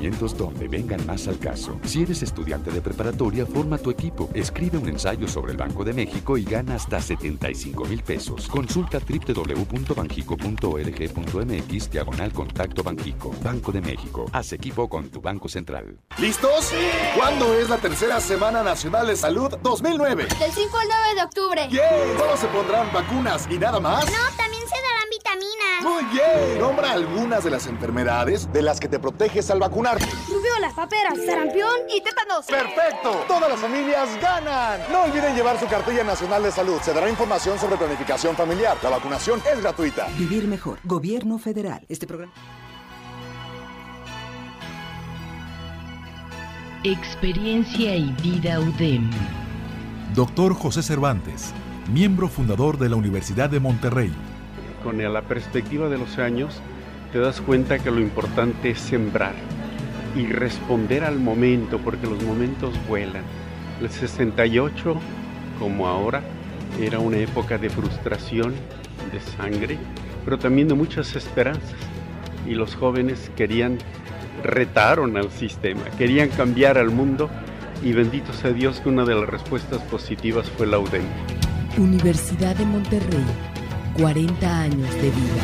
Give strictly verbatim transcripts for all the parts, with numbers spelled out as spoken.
conocimientos donde vengan más al caso. Si eres estudiante de preparatoria, forma tu equipo. Escribe un ensayo sobre el Banco de México y gana hasta setenta y cinco mil pesos. Consulta doble u doble u doble u punto banjico punto org punto mx diagonal contacto Banjico. Banco de México. Haz equipo con tu Banco Central. ¿Listos? ¡Sí! ¿Cuándo es la tercera Semana Nacional de Salud dos mil nueve? Del cinco al nueve de octubre. ¡Yay! ¿Solo se pondrán vacunas y nada más? No, también se darán vitaminas. ¡Muy bien! Nombra algunas de las enfermedades de las que te proteges al vacunarte. Rubiola, paperas, sarampión y tétanos. ¡Perfecto! ¡Todas las familias ganan! No olviden llevar su cartilla nacional de salud. Se dará información sobre planificación familiar. La vacunación es gratuita. Vivir mejor. Gobierno federal. Este programa... Experiencia y vida U D E M. Doctor José Cervantes, miembro fundador de la Universidad de Monterrey. Con la perspectiva de los años, te das cuenta que lo importante es sembrar y responder al momento, porque los momentos vuelan. El sesenta y ocho, como ahora, era una época de frustración, de sangre, pero también de muchas esperanzas. Y los jóvenes querían, retaron al sistema, querían cambiar al mundo, y bendito sea Dios que una de las respuestas positivas fue la U D E M. Universidad de Monterrey, cuarenta años de vida.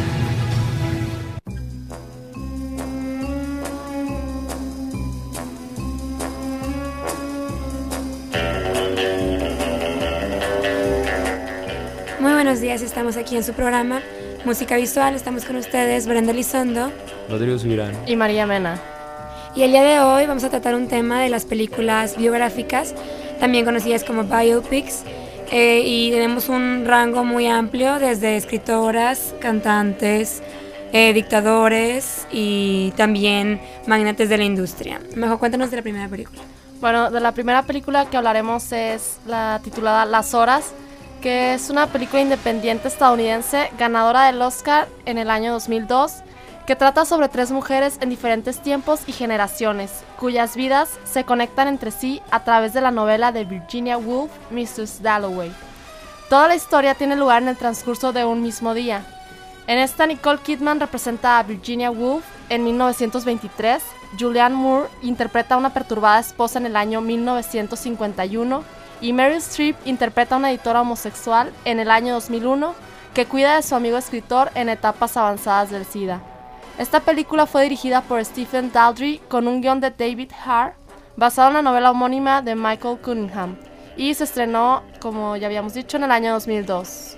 Muy buenos días, estamos aquí en su programa Música Visual. Estamos con ustedes Brenda Elizondo, Rodrigo Subirán y María Mena. Y el día de hoy vamos a tratar un tema de las películas biográficas, también conocidas como biopics, eh, y tenemos un rango muy amplio desde escritoras, cantantes, eh, dictadores y también magnates de la industria. Mejor cuéntanos de la primera película. Bueno, de la primera película que hablaremos es la titulada Las Horas, que es una película independiente estadounidense ganadora del Oscar en el año dos mil dos, que trata sobre tres mujeres en diferentes tiempos y generaciones, cuyas vidas se conectan entre sí a través de la novela de Virginia Woolf, missus Dalloway. Toda la historia tiene lugar en el transcurso de un mismo día. En esta, Nicole Kidman representa a Virginia Woolf en mil novecientos veintitrés, Julianne Moore interpreta a una perturbada esposa en el año mil novecientos cincuenta y uno y Meryl Streep interpreta a una editora homosexual en el año dos mil uno que cuida de su amigo escritor en etapas avanzadas del SIDA. Esta película fue dirigida por Stephen Daldry con un guión de David Hare, basado en la novela homónima de Michael Cunningham, y se estrenó, como ya habíamos dicho, en el año dos mil dos.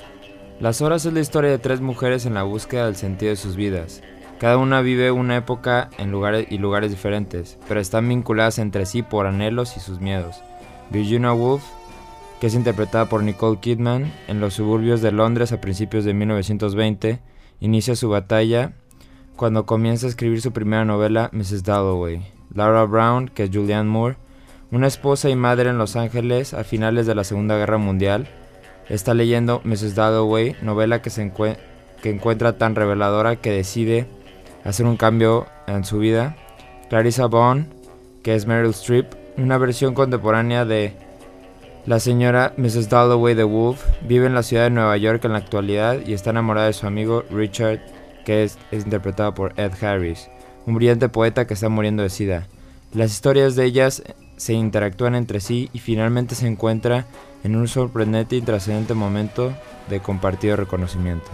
Las Horas es la historia de tres mujeres en la búsqueda del sentido de sus vidas. Cada una vive una época en lugares y lugares diferentes, pero están vinculadas entre sí por anhelos y sus miedos. Virginia Woolf, que es interpretada por Nicole Kidman, en los suburbios de Londres a principios de mil novecientos veinte, inicia su batalla cuando comienza a escribir su primera novela, missus Dalloway. Laura Brown, que es Julianne Moore, una esposa y madre en Los Ángeles a finales de la Segunda Guerra Mundial, está leyendo missus Dalloway, novela que, se encue- que encuentra tan reveladora que decide hacer un cambio en su vida. Clarissa Bond, que es Meryl Streep, una versión contemporánea de la señora missus Dalloway de Woolf, vive en la ciudad de Nueva York en la actualidad y está enamorada de su amigo Richard, que es, es interpretado por Ed Harris, un brillante poeta que está muriendo de SIDA. Las historias de ellas se interactúan entre sí y finalmente se encuentran en un sorprendente y trascendente momento de compartido reconocimiento.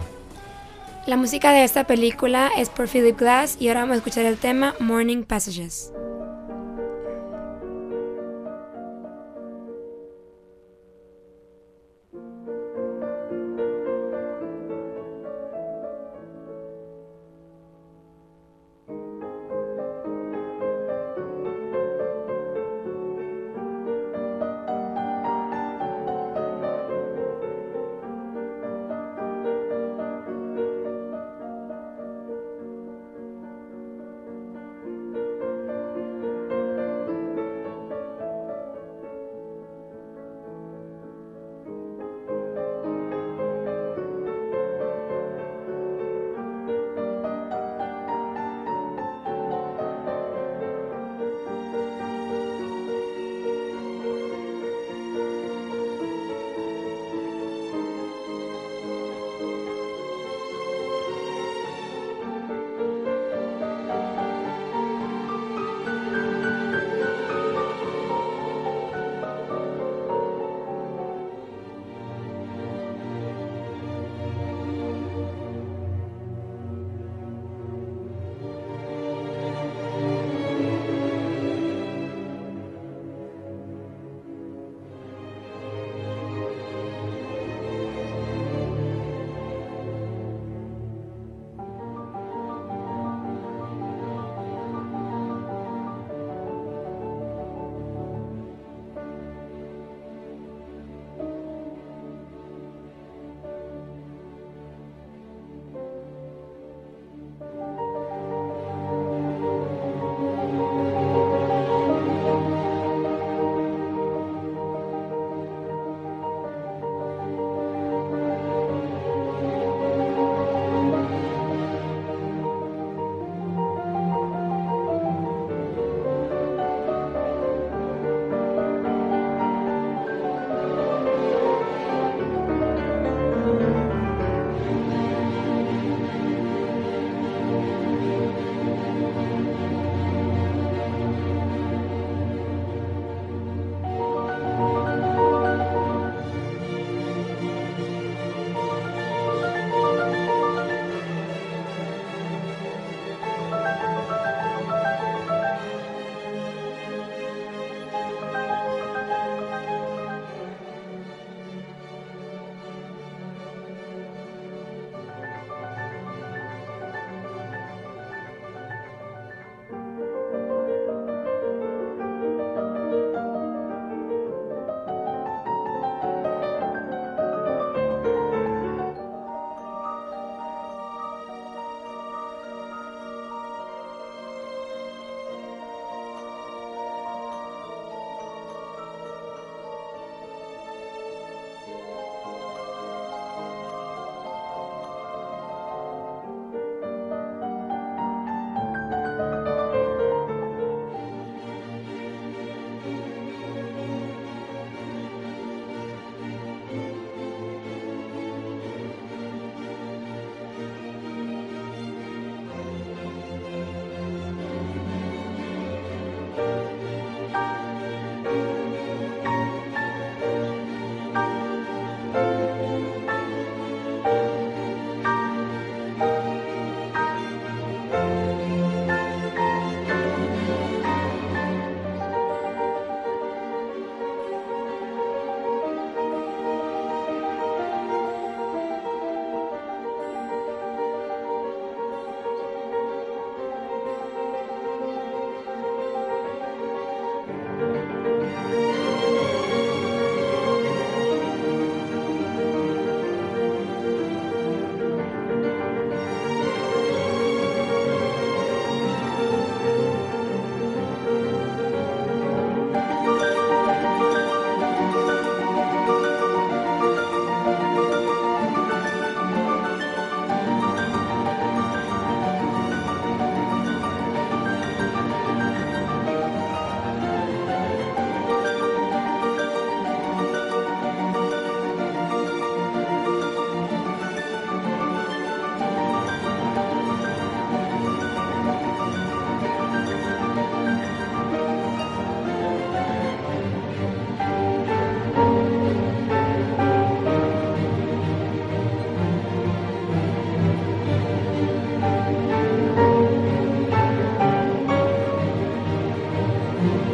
La música de esta película es por Philip Glass y ahora vamos a escuchar el tema Morning Passages.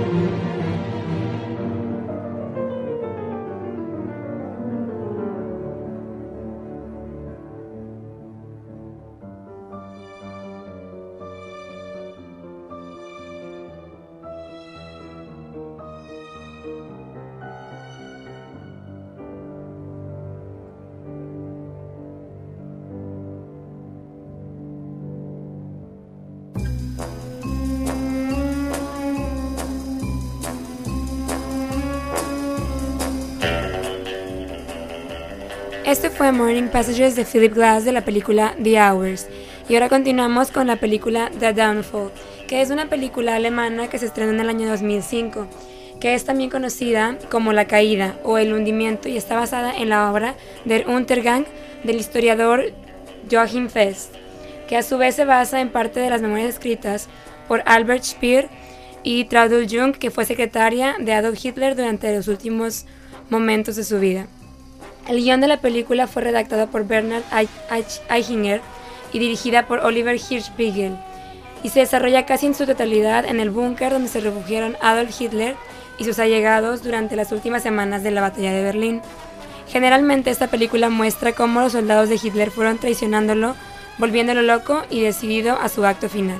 Este fue Morning Passages de Philip Glass de la película The Hours. Y ahora continuamos con la película The Downfall, que es una película alemana que se estrenó en el año dos mil cinco, que es también conocida como La Caída o El Hundimiento y está basada en la obra Der Untergang del historiador Joachim Fest, que a su vez se basa en parte de las memorias escritas por Albert Speer y Traudl Jung, que fue secretaria de Adolf Hitler durante los últimos momentos de su vida. El guión de la película fue redactado por Bernhard Eichinger y dirigida por Oliver Hirschbiegel, y se desarrolla casi en su totalidad en el búnker donde se refugiaron Adolf Hitler y sus allegados durante las últimas semanas de la batalla de Berlín. Generalmente esta película muestra cómo los soldados de Hitler fueron traicionándolo, volviéndolo loco y decidido a su acto final.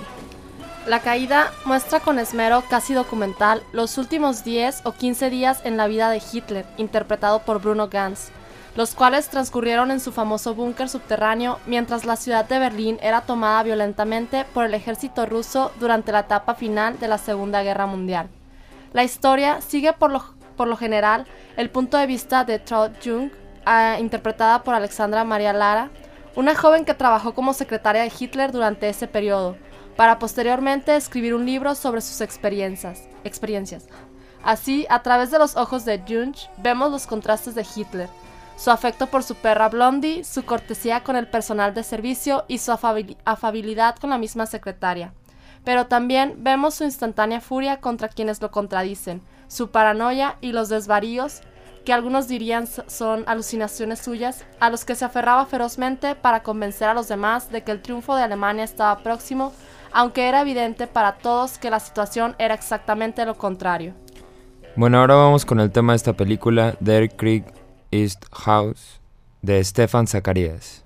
La Caída muestra con esmero casi documental los últimos diez o quince días en la vida de Hitler, interpretado por Bruno Ganz, los cuales transcurrieron en su famoso búnker subterráneo mientras la ciudad de Berlín era tomada violentamente por el ejército ruso durante la etapa final de la Segunda Guerra Mundial. La historia sigue por lo, por lo general el punto de vista de Traudl Jung, uh, interpretada por Alexandra Maria Lara, una joven que trabajó como secretaria de Hitler durante ese periodo, para posteriormente escribir un libro sobre sus experiencias. experiencias. Así, a través de los ojos de Jung, vemos los contrastes de Hitler, su afecto por su perra Blondie, su cortesía con el personal de servicio y su afabil- afabilidad con la misma secretaria. Pero también vemos su instantánea furia contra quienes lo contradicen, su paranoia y los desvaríos, que algunos dirían son alucinaciones suyas, a los que se aferraba ferozmente para convencer a los demás de que el triunfo de Alemania estaba próximo, aunque era evidente para todos que la situación era exactamente lo contrario. Bueno, ahora vamos con el tema de esta película, Der Krieg ist Aus, de Stefan Zacharias.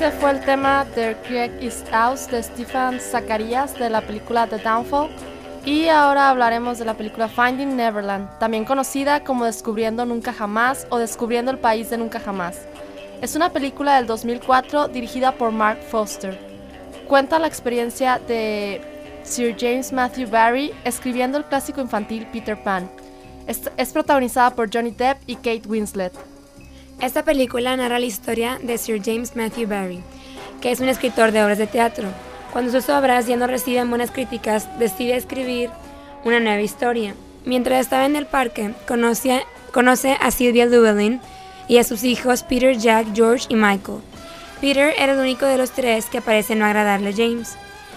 Este fue el tema The Creek is Out de Stephen Zacharias de la película The Downfall. Y ahora hablaremos de la película Finding Neverland, también conocida como Descubriendo Nunca Jamás o Descubriendo el País de Nunca Jamás. Es una película del dos mil cuatro dirigida por Mark Foster. Cuenta la experiencia de Sir James Matthew Barrie escribiendo el clásico infantil Peter Pan. Es, es protagonizada por Johnny Depp y Kate Winslet. Esta película narra la historia de Sir James Matthew Barrie, que es un escritor de obras de teatro. Cuando sus obras ya no reciben buenas críticas, decide escribir una nueva historia. Mientras estaba en el parque, conoce, conoce a Sylvia Llewellyn y a sus hijos Peter, Jack, George y Michael. Peter era el único de los tres que parece no agradarle a James.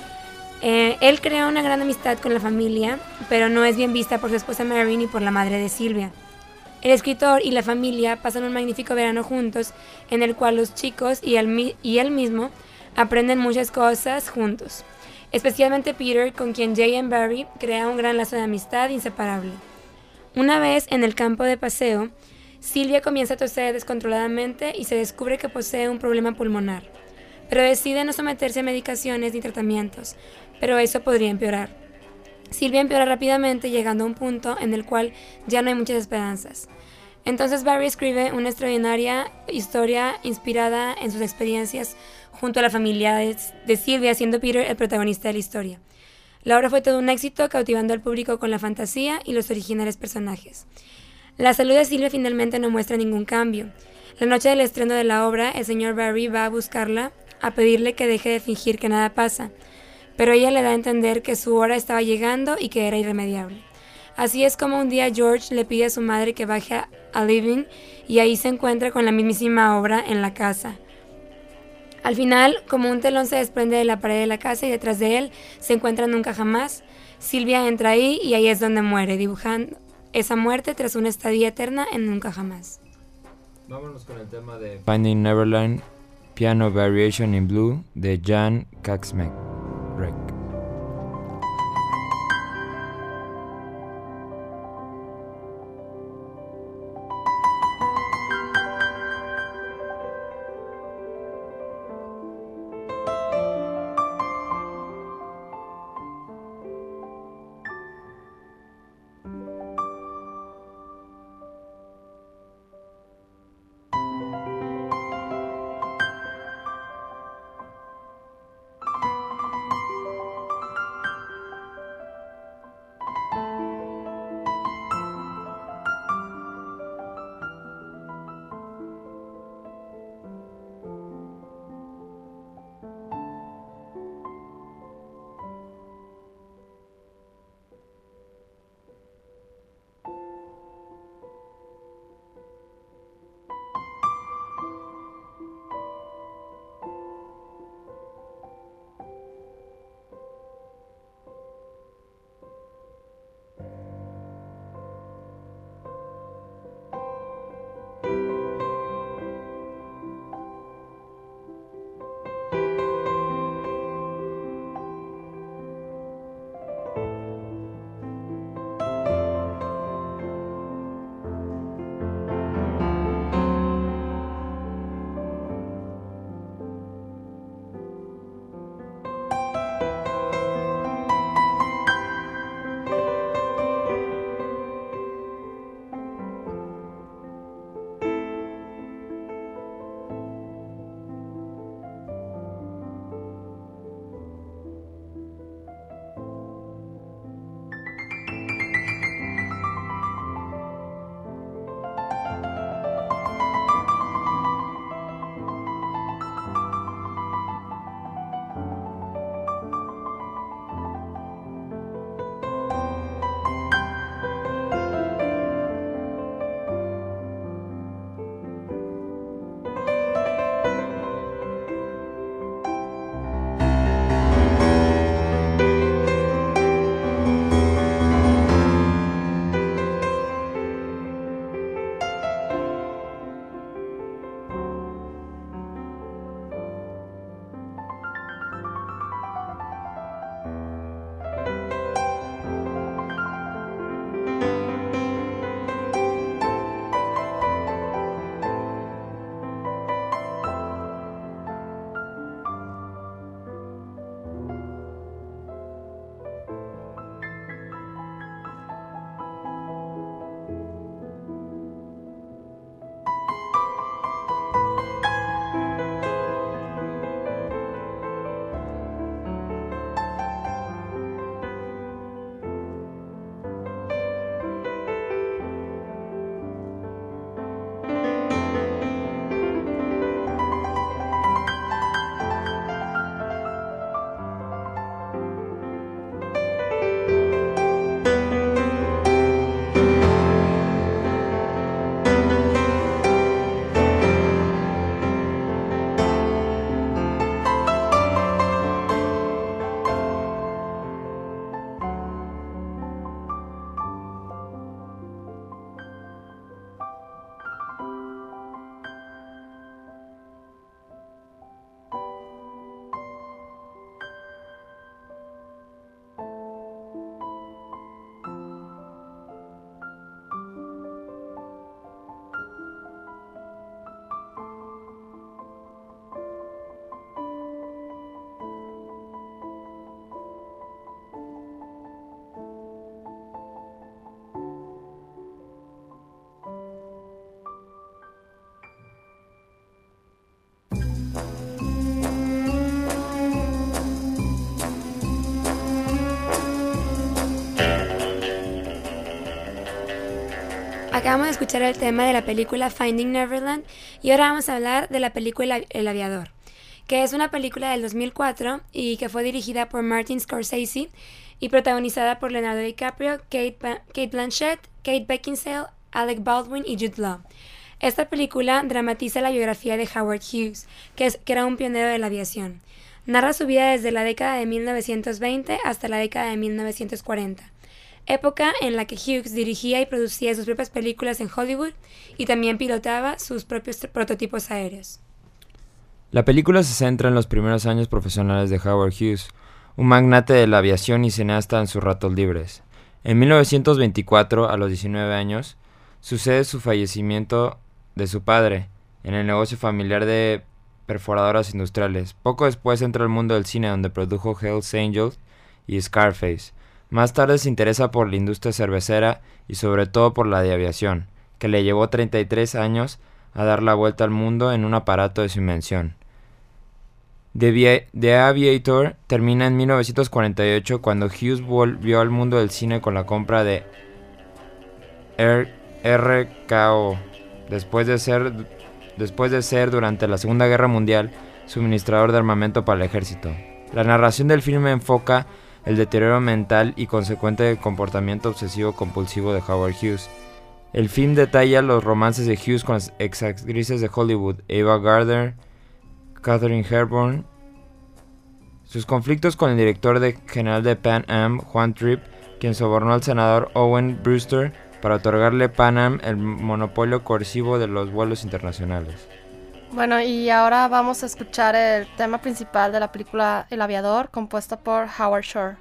Eh, él crea una gran amistad con la familia, pero no es bien vista por su esposa Mary ni por la madre de Sylvia. El escritor y la familia pasan un magnífico verano juntos, en el cual los chicos y él, y él mismo aprenden muchas cosas juntos. Especialmente Peter, con quien J M Barrie crea un gran lazo de amistad inseparable. Una vez en el campo de paseo, Sylvia comienza a toser descontroladamente y se descubre que posee un problema pulmonar, pero decide no someterse a medicaciones ni tratamientos, pero eso podría empeorar. Sylvia empeora rápidamente, llegando a un punto en el cual ya no hay muchas esperanzas. Entonces Barrie escribe una extraordinaria historia inspirada en sus experiencias junto a la familia de, de Sylvia, siendo Peter el protagonista de la historia. La obra fue todo un éxito, cautivando al público con la fantasía y los originales personajes. La salud de Sylvia finalmente no muestra ningún cambio. La noche del estreno de la obra, el señor Barrie va a buscarla, a pedirle que deje de fingir que nada pasa, pero ella le da a entender que su hora estaba llegando y que era irremediable. Así es como un día George le pide a su madre que baje a Living y ahí se encuentra con la mismísima obra en la casa. Al final, como un telón se desprende de la pared de la casa y detrás de él se encuentra Nunca Jamás, Sylvia entra ahí y ahí es donde muere, dibujando esa muerte tras una estadía eterna en Nunca Jamás. Vámonos con el tema de Finding Neverland, Piano Variation in Blue de Jan Kaczmarek. acabamos de escuchar el tema de la película Finding Neverland y ahora vamos a hablar de la película El Aviador, que es una película del dos mil cuatro y que fue dirigida por Martin Scorsese y protagonizada por Leonardo DiCaprio, Kate, ba- Kate Blanchett, Kate Beckinsale, Alec Baldwin y Jude Law. Esta película dramatiza la biografía de Howard Hughes, que, es, que era un pionero de la aviación. Narra su vida desde la década de mil novecientos veinte hasta la década de mil novecientos cuarenta, época en la que Hughes dirigía y producía sus propias películas en Hollywood y también pilotaba sus propios prototipos aéreos. La película se centra en los primeros años profesionales de Howard Hughes, un magnate de la aviación y cineasta en sus ratos libres. En mil novecientos veinticuatro, a los diecinueve años, sucede su fallecimiento de su padre en el negocio familiar de perforadoras industriales. Poco después entra al mundo del cine, donde produjo Hell's Angels y Scarface. Más tarde se interesa por la industria cervecera y sobre todo por la de aviación, que le llevó treinta y tres años a dar la vuelta al mundo en un aparato de su invención. The, The Aviator termina en mil novecientos cuarenta y ocho, cuando Hughes volvió al mundo del cine con la compra de R K O, después de ser después de ser durante la Segunda Guerra Mundial suministrador de armamento para el ejército. La narración del filme enfoca el deterioro mental y consecuente comportamiento obsesivo-compulsivo de Howard Hughes. El film detalla los romances de Hughes con las exactrices de Hollywood, Ava Gardner, Katharine Hepburn, sus conflictos con el director de general de Pan Am, Juan Tripp, quien sobornó al senador Owen Brewster para otorgarle Pan Am el monopolio coercivo de los vuelos internacionales. Bueno, y ahora vamos a escuchar el tema principal de la película El Aviador, compuesta por Howard Shore.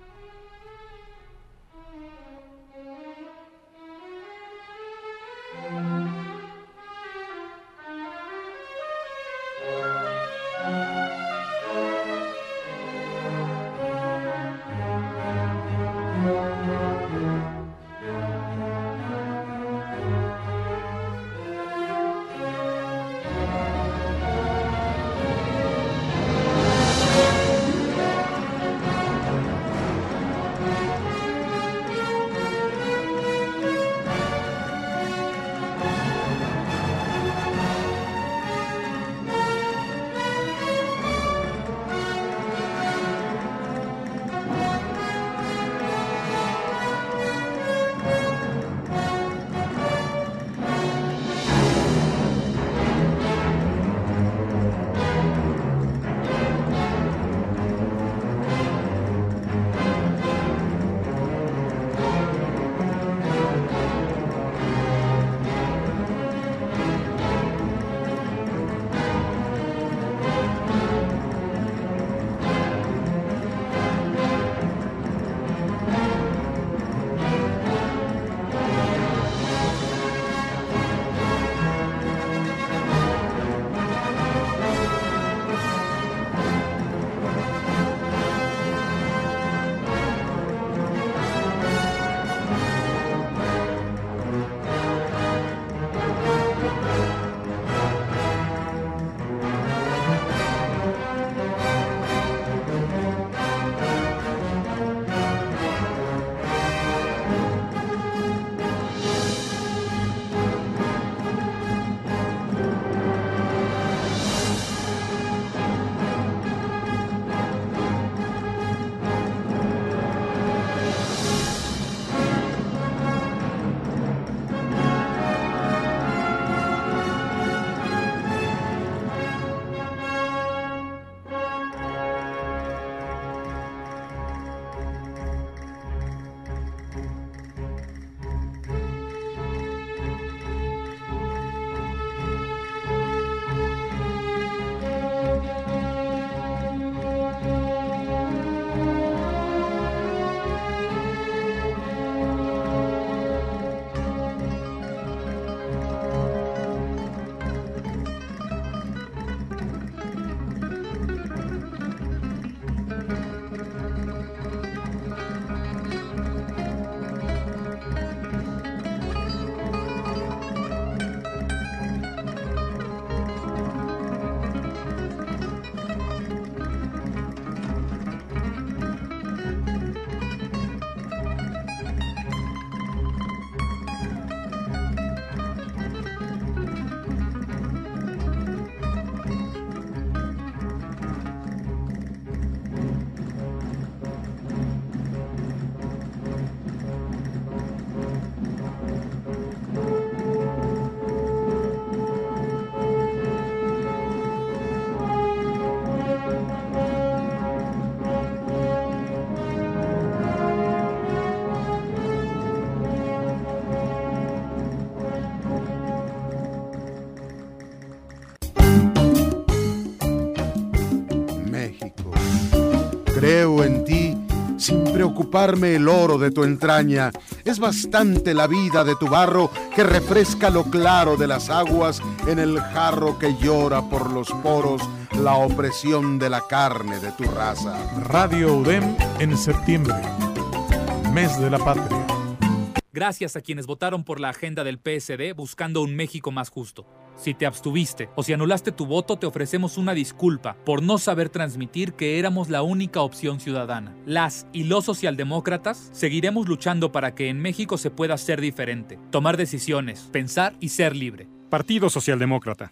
Creo en ti sin preocuparme el oro de tu entraña. Es bastante la vida de tu barro que refresca lo claro de las aguas en el jarro que llora por los poros la opresión de la carne de tu raza. Radio U D E M en septiembre, mes de la patria. Gracias a quienes votaron por la agenda del P S D buscando un México más justo. Si te abstuviste o si anulaste tu voto, te ofrecemos una disculpa por no saber transmitir que éramos la única opción ciudadana. Las y los socialdemócratas seguiremos luchando para que en México se pueda ser diferente, tomar decisiones, pensar y ser libre. Partido Socialdemócrata.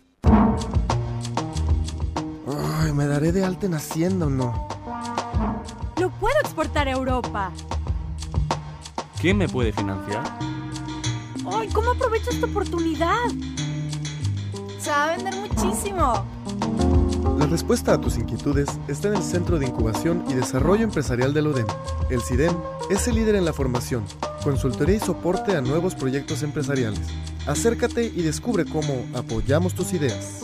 Ay, ¿me daré de alta en Hacienda o no? Lo puedo exportar a Europa. ¿Quién me puede financiar? ¡Ay! ¿Cómo aprovecho esta oportunidad? Se va a vender muchísimo. La respuesta a tus inquietudes está en el Centro de Incubación y Desarrollo Empresarial del U D E M. El C I D E M es el líder en la formación, consultoría y soporte a nuevos proyectos empresariales. Acércate y descubre cómo apoyamos tus ideas.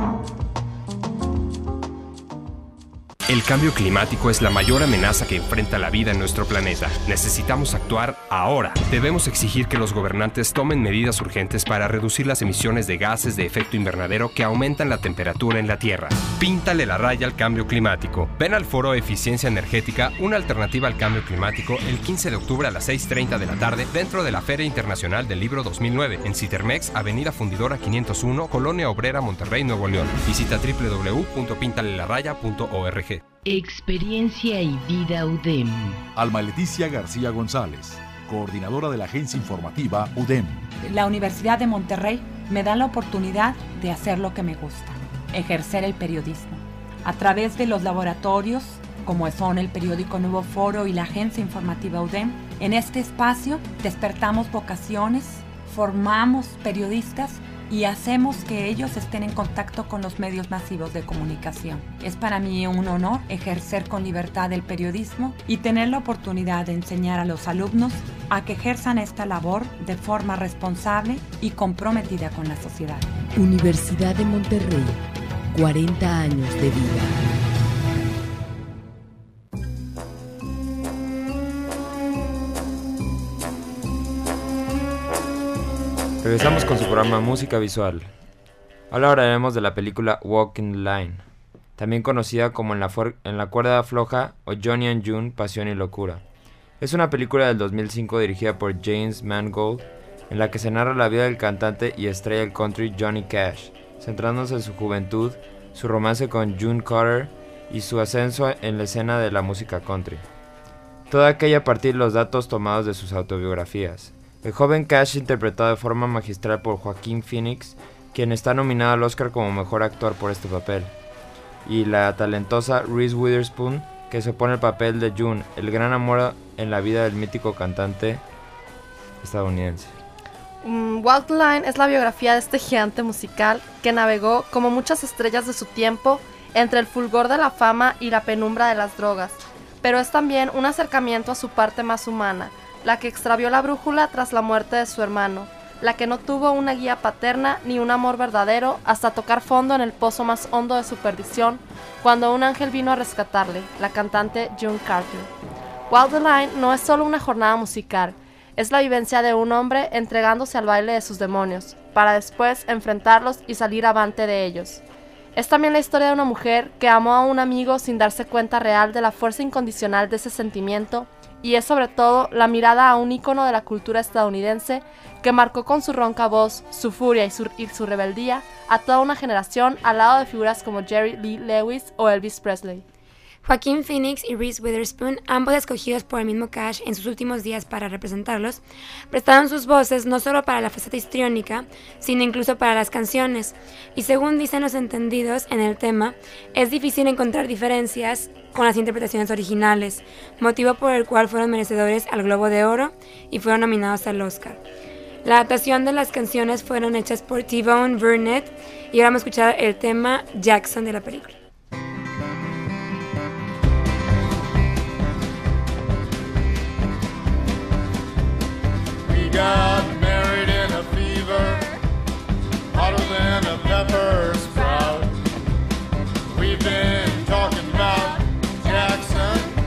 El cambio climático es la mayor amenaza que enfrenta la vida en nuestro planeta. Necesitamos actuar ahora. Debemos exigir que los gobernantes tomen medidas urgentes para reducir las emisiones de gases de efecto invernadero que aumentan la temperatura en la Tierra. Píntale la raya al cambio climático. Ven al foro Eficiencia Energética, una alternativa al cambio climático, el quince de octubre a las seis treinta de la tarde dentro de la Feria Internacional del Libro dos mil nueve en Citermex, Avenida Fundidora quinientos uno, Colonia Obrera, Monterrey, Nuevo León. Visita doble u doble u doble u punto píntale la raya punto org. Experiencia y vida U D E M. Alma Leticia García González, coordinadora de la agencia informativa U D E M. La Universidad de Monterrey me da la oportunidad de hacer lo que me gusta, ejercer el periodismo. A través de los laboratorios, como son el periódico Nuevo Foro y la agencia informativa U D E M, en este espacio despertamos vocaciones, formamos periodistas y hacemos que ellos estén en contacto con los medios masivos de comunicación. Es para mí un honor ejercer con libertad el periodismo y tener la oportunidad de enseñar a los alumnos a que ejerzan esta labor de forma responsable y comprometida con la sociedad. Universidad de Monterrey, cuarenta años de vida. Regresamos con su programa Música Visual. Ahora hablaremos de la película Walking Line, también conocida como En la, for- en la cuerda floja o Johnny and June, Pasión y Locura. Es una película del dos mil cinco dirigida por James Mangold, en la que se narra la vida del cantante y estrella del country Johnny Cash, centrándose en su juventud, su romance con June Carter y su ascenso en la escena de la música country. Toda aquella a partir de los datos tomados de sus autobiografías. El joven Cash, interpretado de forma magistral por Joaquín Phoenix, quien está nominado al Oscar como mejor actor por este papel, y la talentosa Reese Witherspoon, que se pone el papel de June, el gran amor en la vida del mítico cantante estadounidense. Um, Walk the Line es la biografía de este gigante musical que navegó, como muchas estrellas de su tiempo, entre el fulgor de la fama y la penumbra de las drogas, pero es también un acercamiento a su parte más humana, la que extravió la brújula tras la muerte de su hermano, la que no tuvo una guía paterna ni un amor verdadero hasta tocar fondo en el pozo más hondo de su perdición, cuando un ángel vino a rescatarle, la cantante June Carter. Walk the Line no es solo una jornada musical, es la vivencia de un hombre entregándose al baile de sus demonios, para después enfrentarlos y salir avante de ellos. Es también la historia de una mujer que amó a un amigo sin darse cuenta real de la fuerza incondicional de ese sentimiento, y es sobre todo la mirada a un ícono de la cultura estadounidense que marcó con su ronca voz, su furia y su, y su rebeldía a toda una generación al lado de figuras como Jerry Lee Lewis o Elvis Presley. Joaquín Phoenix y Reese Witherspoon, ambos escogidos por el mismo Cash en sus últimos días para representarlos, prestaron sus voces no solo para la faceta histriónica, sino incluso para las canciones, y según dicen los entendidos en el tema, es difícil encontrar diferencias con las interpretaciones originales, motivo por el cual fueron merecedores al Globo de Oro y fueron nominados al Oscar. La adaptación de las canciones fueron hechas por T-Bone Burnett, y ahora vamos a escuchar el tema Jackson de la película. Got married in a fever, hotter than a pepper sprout. We've been talking about Jackson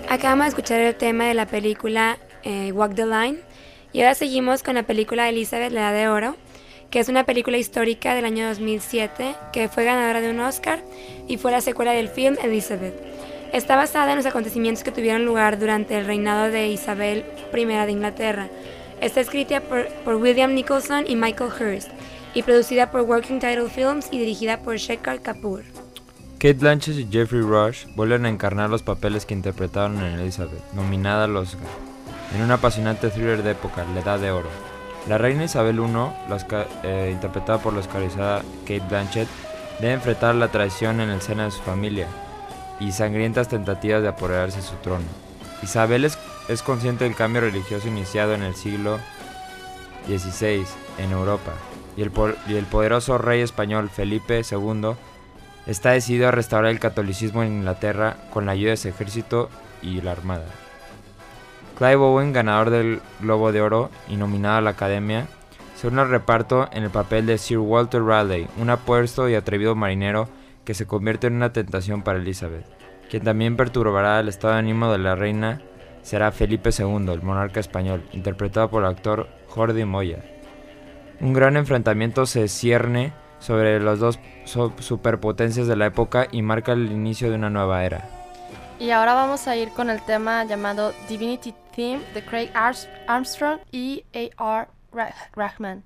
Acabamos de escuchar el tema de la película eh, Walk the Line y ahora seguimos con la película Elizabeth, la Edad de Oro, que es una película histórica del año dos mil siete que fue ganadora de un Oscar y fue la secuela del film Elizabeth. Está basada en los acontecimientos que tuvieron lugar durante el reinado de Isabel primera de Inglaterra. Está escrita por, por William Nicholson y Michael Hurst y producida por Working Title Films y dirigida por Shekhar Kapoor. Kate Blanchett y Jeffrey Rush vuelven a encarnar los papeles que interpretaron en Elizabeth, nominada al Oscar, en un apasionante thriller de época, La Edad de Oro. La reina Isabel primera, eh, interpretada por la oscarizada Kate Blanchett, debe enfrentar la traición en el seno de su familia y sangrientas tentativas de apoderarse de su trono. Isabel es, es consciente del cambio religioso iniciado en el siglo dieciséis en Europa, y el, y el poderoso rey español Felipe segundo está decidido a restaurar el catolicismo en Inglaterra con la ayuda de su ejército y la armada. Clive Owen, ganador del Globo de Oro y nominado a la Academia, se une al reparto en el papel de Sir Walter Raleigh, un apuesto y atrevido marinero que se convierte en una tentación para Elizabeth. Quien también perturbará el estado de ánimo de la reina será Felipe segundo, el monarca español, interpretado por el actor Jordi Moya. Un gran enfrentamiento se cierne sobre las dos superpotencias de la época y marca el inicio de una nueva era. Y ahora vamos a ir con el tema llamado Divinity Theme de Craig Armstrong y A R Rahman.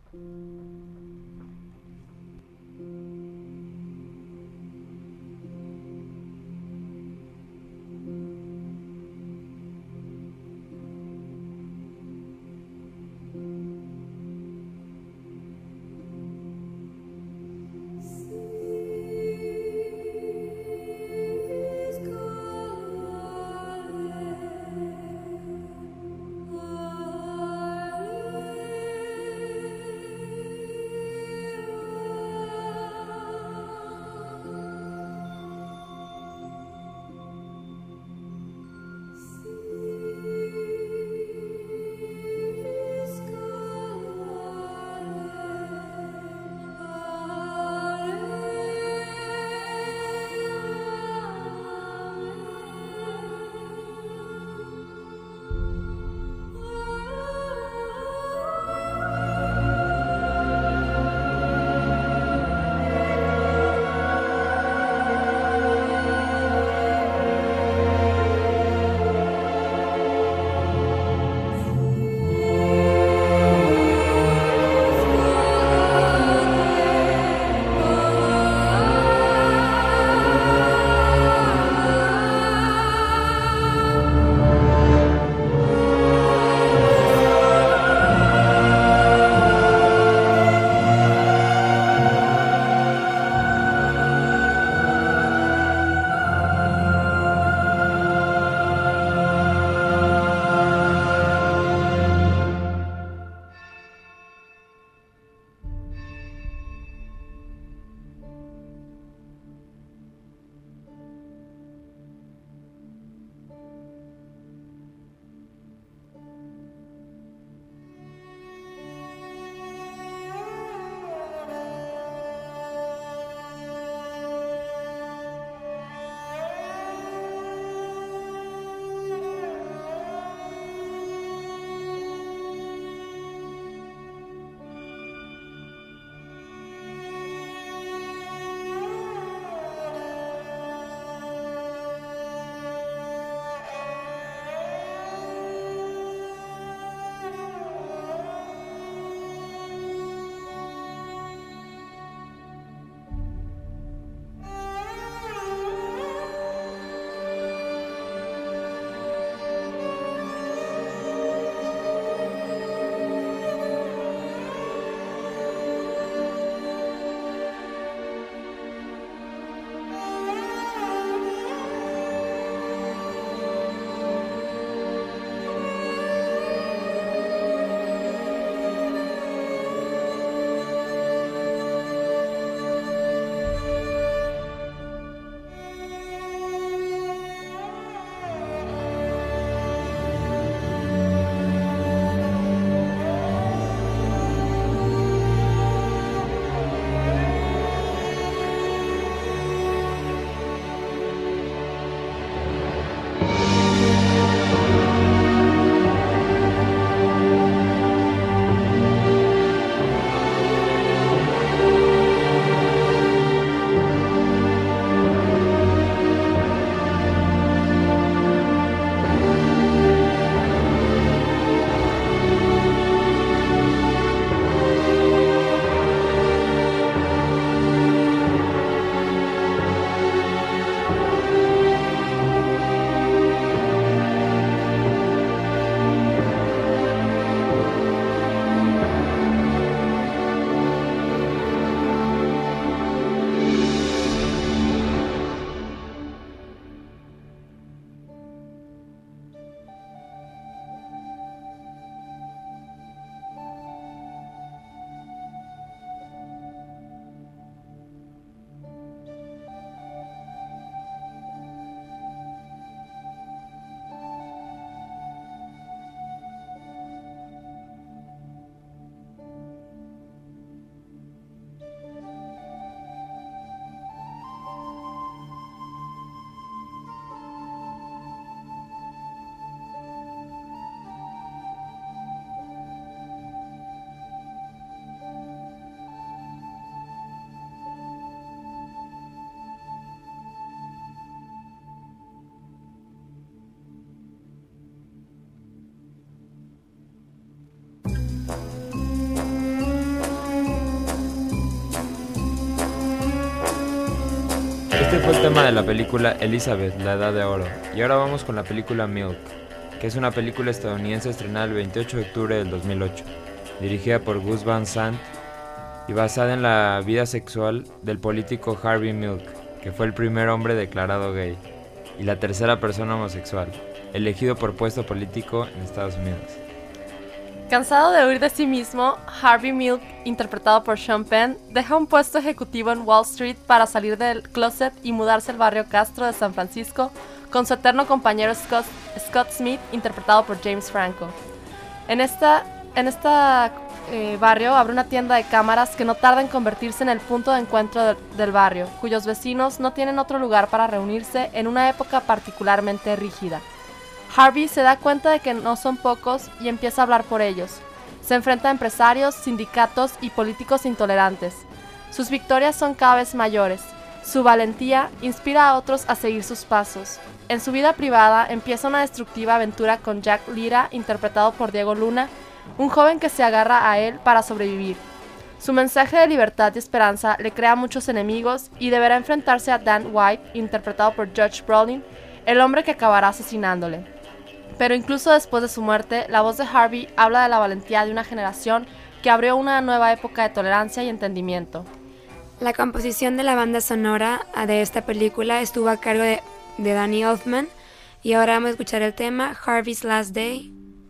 Este fue el tema de la película Elizabeth, la Edad de Oro. Y ahora vamos con la película Milk, que es una película estadounidense estrenada el veintiocho de octubre del dos mil ocho, dirigida por Gus Van Sant y basada en la vida sexual del político Harvey Milk, que fue el primer hombre declarado gay y la tercera persona homosexual, elegido por puesto político en Estados Unidos. Cansado de huir de sí mismo, Harvey Milk, interpretado por Sean Penn, deja un puesto ejecutivo en Wall Street para salir del closet y mudarse al barrio Castro de San Francisco con su eterno compañero Scott, Scott Smith, interpretado por James Franco. En esta, en esta eh, barrio abre una tienda de cámaras que no tarda en convertirse en el punto de encuentro de, del barrio, cuyos vecinos no tienen otro lugar para reunirse en una época particularmente rígida. Harvey se da cuenta de que no son pocos y empieza a hablar por ellos. Se enfrenta a empresarios, sindicatos y políticos intolerantes. Sus victorias son cada vez mayores. Su valentía inspira a otros a seguir sus pasos. En su vida privada empieza una destructiva aventura con Jack Lira, interpretado por Diego Luna, un joven que se agarra a él para sobrevivir. Su mensaje de libertad y esperanza le crea muchos enemigos y deberá enfrentarse a Dan White, interpretado por Josh Brolin, el hombre que acabará asesinándole. Pero incluso después de su muerte, la voz de Harvey habla de la valentía de una generación que abrió una nueva época de tolerancia y entendimiento. La composición de la banda sonora de esta película estuvo a cargo de, de Danny Elfman, y ahora vamos a escuchar el tema Harvey's Last Day.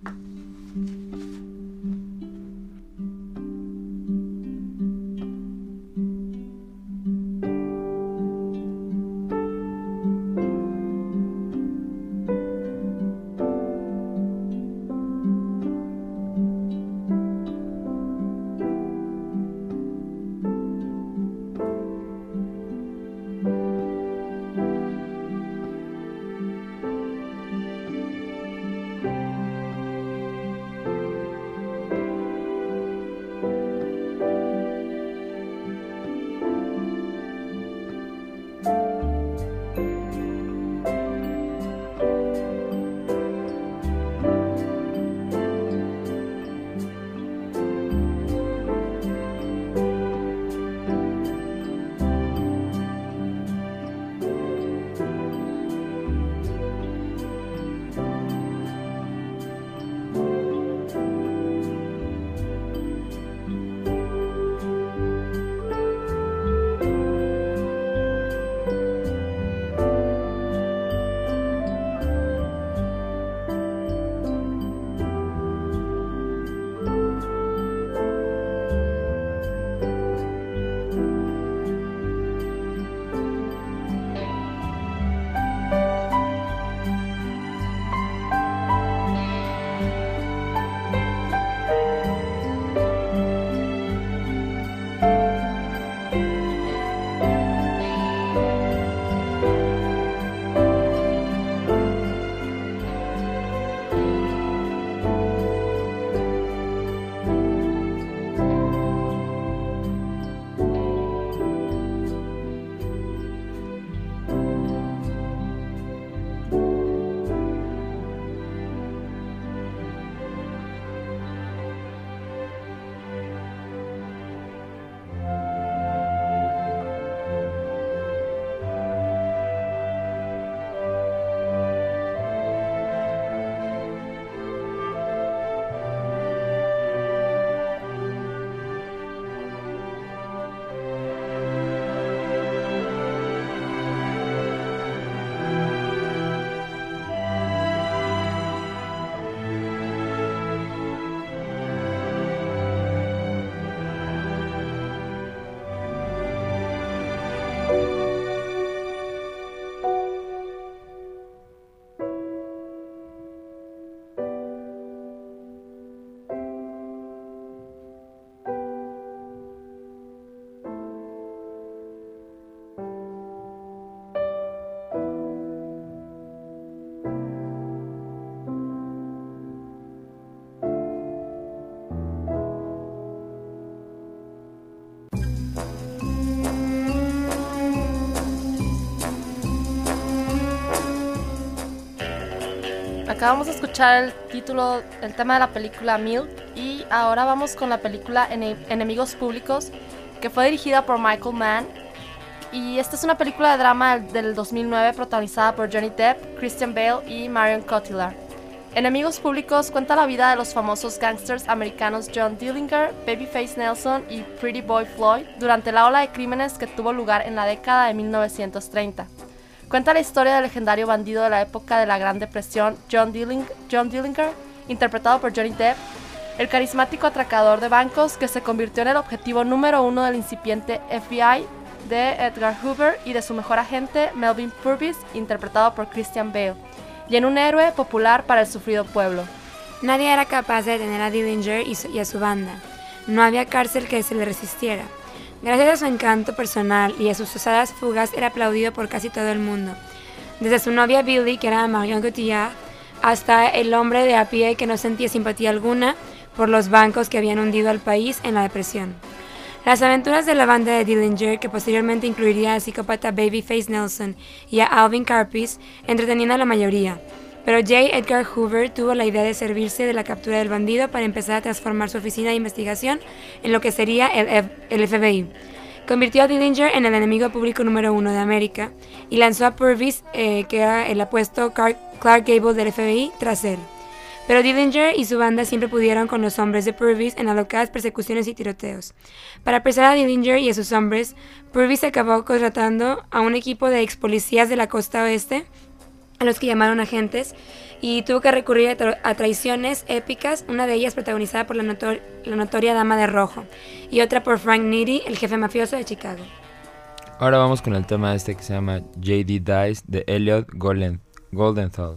Acabamos de escuchar el título, el tema de la película Milk, y ahora vamos con la película Ene- Enemigos Públicos, que fue dirigida por Michael Mann y esta es una película de drama del, del dos mil nueve protagonizada por Johnny Depp, Christian Bale y Marion Cotillard. Enemigos Públicos cuenta la vida de los famosos gangsters americanos John Dillinger, Babyface Nelson y Pretty Boy Floyd durante la ola de crímenes que tuvo lugar en la década de mil novecientos treinta. Cuenta la historia del legendario bandido de la época de la Gran Depresión, John Dillinger, John Dillinger, interpretado por Johnny Depp, el carismático atracador de bancos que se convirtió en el objetivo número uno del incipiente F B I de Edgar Hoover y de su mejor agente Melvin Purvis, interpretado por Christian Bale, y en un héroe popular para el sufrido pueblo. Nadie era capaz de detener a Dillinger y, su, y a su banda. No había cárcel que se le resistiera. Gracias a su encanto personal y a sus osadas fugas era aplaudido por casi todo el mundo. Desde su novia Billy, que era Marion Cotillard, hasta el hombre de a pie que no sentía simpatía alguna por los bancos que habían hundido al país en la depresión. Las aventuras de la banda de Dillinger, que posteriormente incluiría al psicópata Babyface Nelson y a Alvin Karpis, entretenían a la mayoría. Pero J. Edgar Hoover tuvo la idea de servirse de la captura del bandido para empezar a transformar su oficina de investigación en lo que sería el, F el F B I. Convirtió a Dillinger en el enemigo público número uno de América y lanzó a Purvis, eh, que era el apuesto Clark Gable del F B I, tras él. Pero Dillinger y su banda siempre pudieron con los hombres de Purvis en alocadas persecuciones y tiroteos. Para apresar a Dillinger y a sus hombres, Purvis acabó contratando a un equipo de ex policías de la costa oeste, a los que llamaron agentes, y tuvo que recurrir a, tra a traiciones épicas, una de ellas protagonizada por la, notor la notoria Dama de Rojo, y otra por Frank Nitti, el jefe mafioso de Chicago. Ahora vamos con el tema este que se llama J D Dice de Elliot Golden Goldenthal.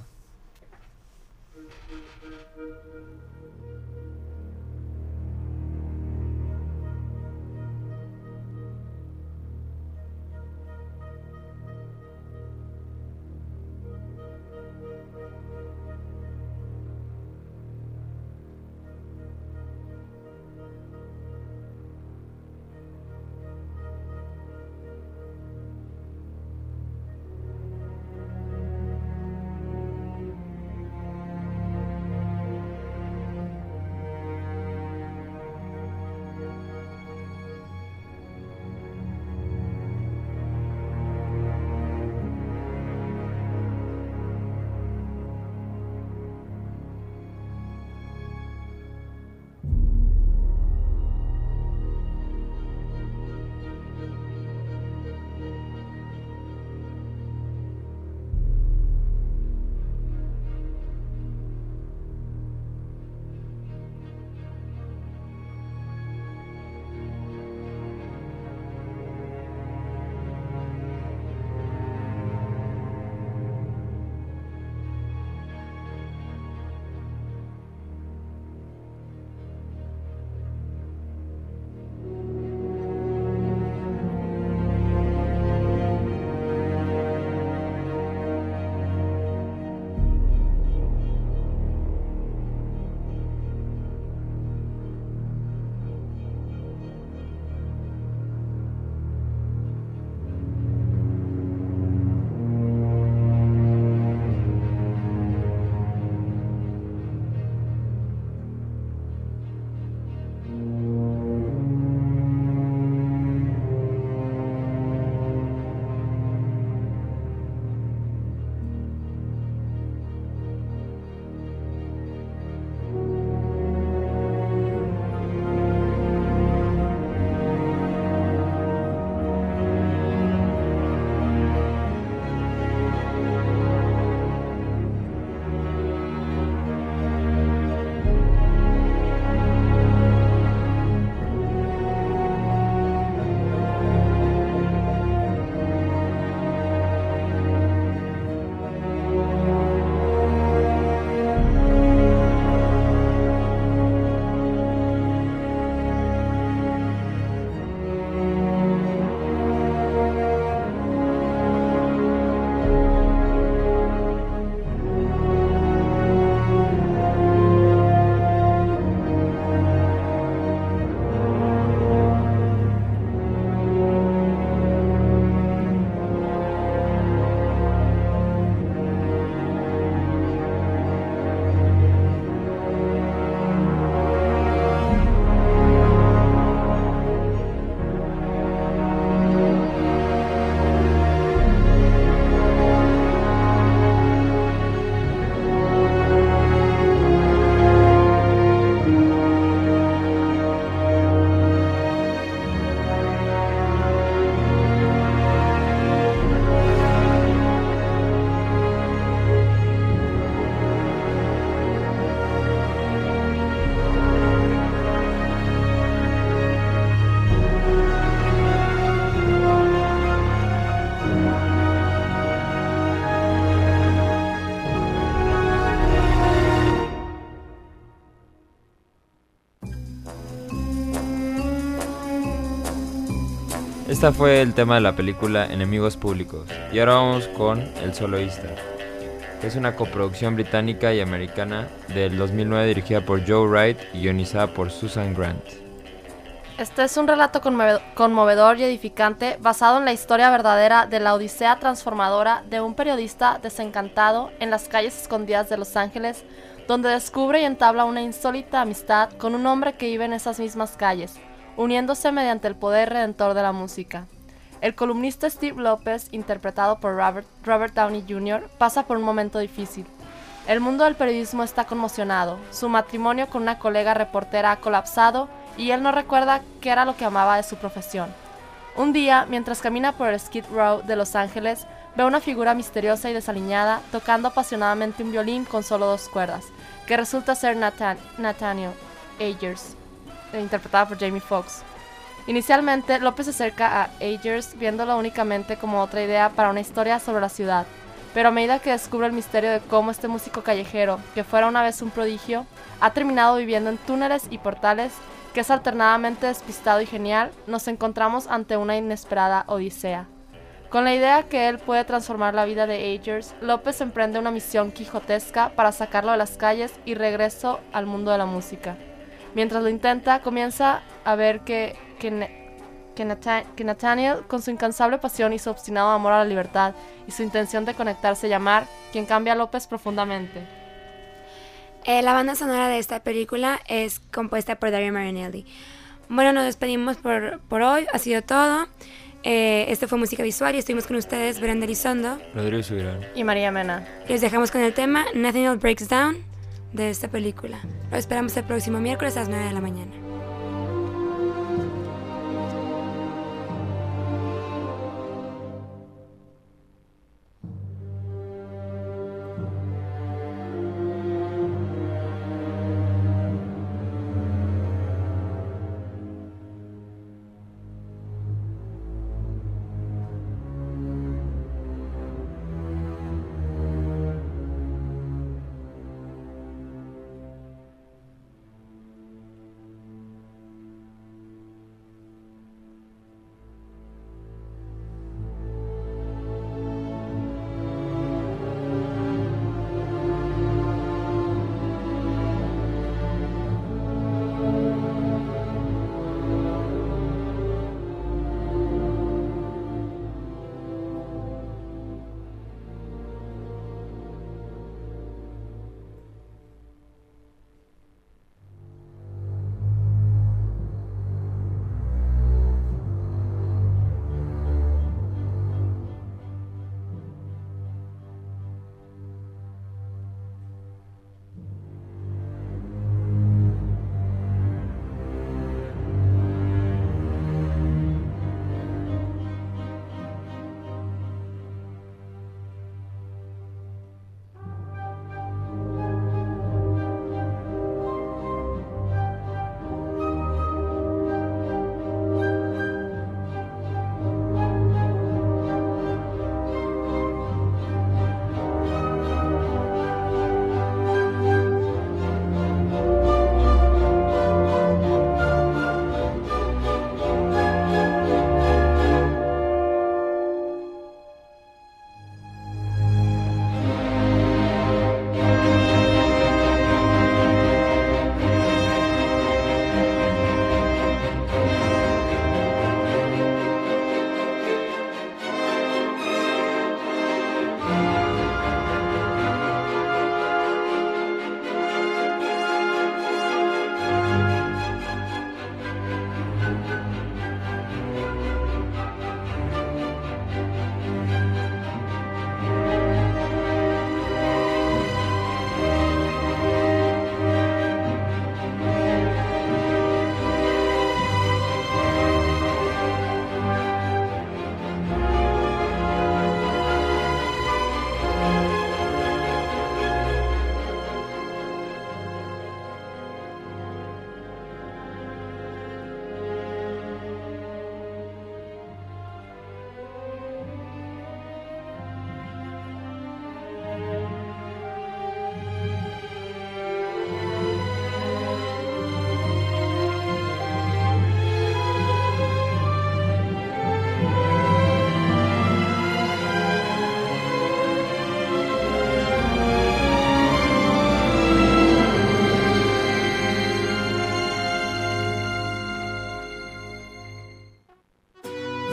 Esta fue el tema de la película Enemigos Públicos. Y ahora vamos con El Soloista, que es una coproducción británica y americana del dos mil nueve dirigida por Joe Wright y guionizada por Susan Grant. Este es un relato conmove- conmovedor y edificante basado en la historia verdadera de la odisea transformadora de un periodista desencantado en las calles escondidas de Los Ángeles, donde descubre y entabla una insólita amistad con un hombre que vive en esas mismas calles, uniéndose mediante el poder redentor de la música. El columnista Steve Lopez, interpretado por Robert, Robert Downey junior, pasa por un momento difícil. El mundo del periodismo está conmocionado, su matrimonio con una colega reportera ha colapsado y él no recuerda qué era lo que amaba de su profesión. Un día, mientras camina por el Skid Row de Los Ángeles, ve una figura misteriosa y desaliñada tocando apasionadamente un violín con solo dos cuerdas, que resulta ser Nathan- Nathaniel Agers, interpretada por Jamie Foxx. Inicialmente, López se acerca a Agers viéndolo únicamente como otra idea para una historia sobre la ciudad, pero a medida que descubre el misterio de cómo este músico callejero, que fuera una vez un prodigio, ha terminado viviendo en túneles y portales, que es alternadamente despistado y genial, nos encontramos ante una inesperada odisea. Con la idea que él puede transformar la vida de Agers, López emprende una misión quijotesca para sacarlo de las calles y regreso al mundo de la música. Mientras lo intenta, comienza a ver que, que, que, Nathan, que Nathaniel, con su incansable pasión y su obstinado amor a la libertad y su intención de conectarse y amar, quien cambia a López profundamente. Eh, la banda sonora de esta película es compuesta por Dario Marianelli. Bueno, nos despedimos por, por hoy, ha sido todo. Eh, este fue Música Visual y estuvimos con ustedes Brenda Elizondo, Rodrigo Subirán y María Mena. Les dejamos con el tema Nathaniel Breaks Down de esta película. Lo esperamos el próximo miércoles a las nueve de la mañana.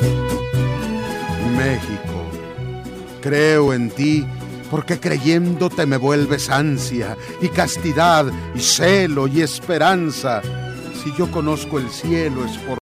México, creo en ti porque creyéndote me vuelves ansia y castidad y celo y esperanza. Si yo conozco el cielo es por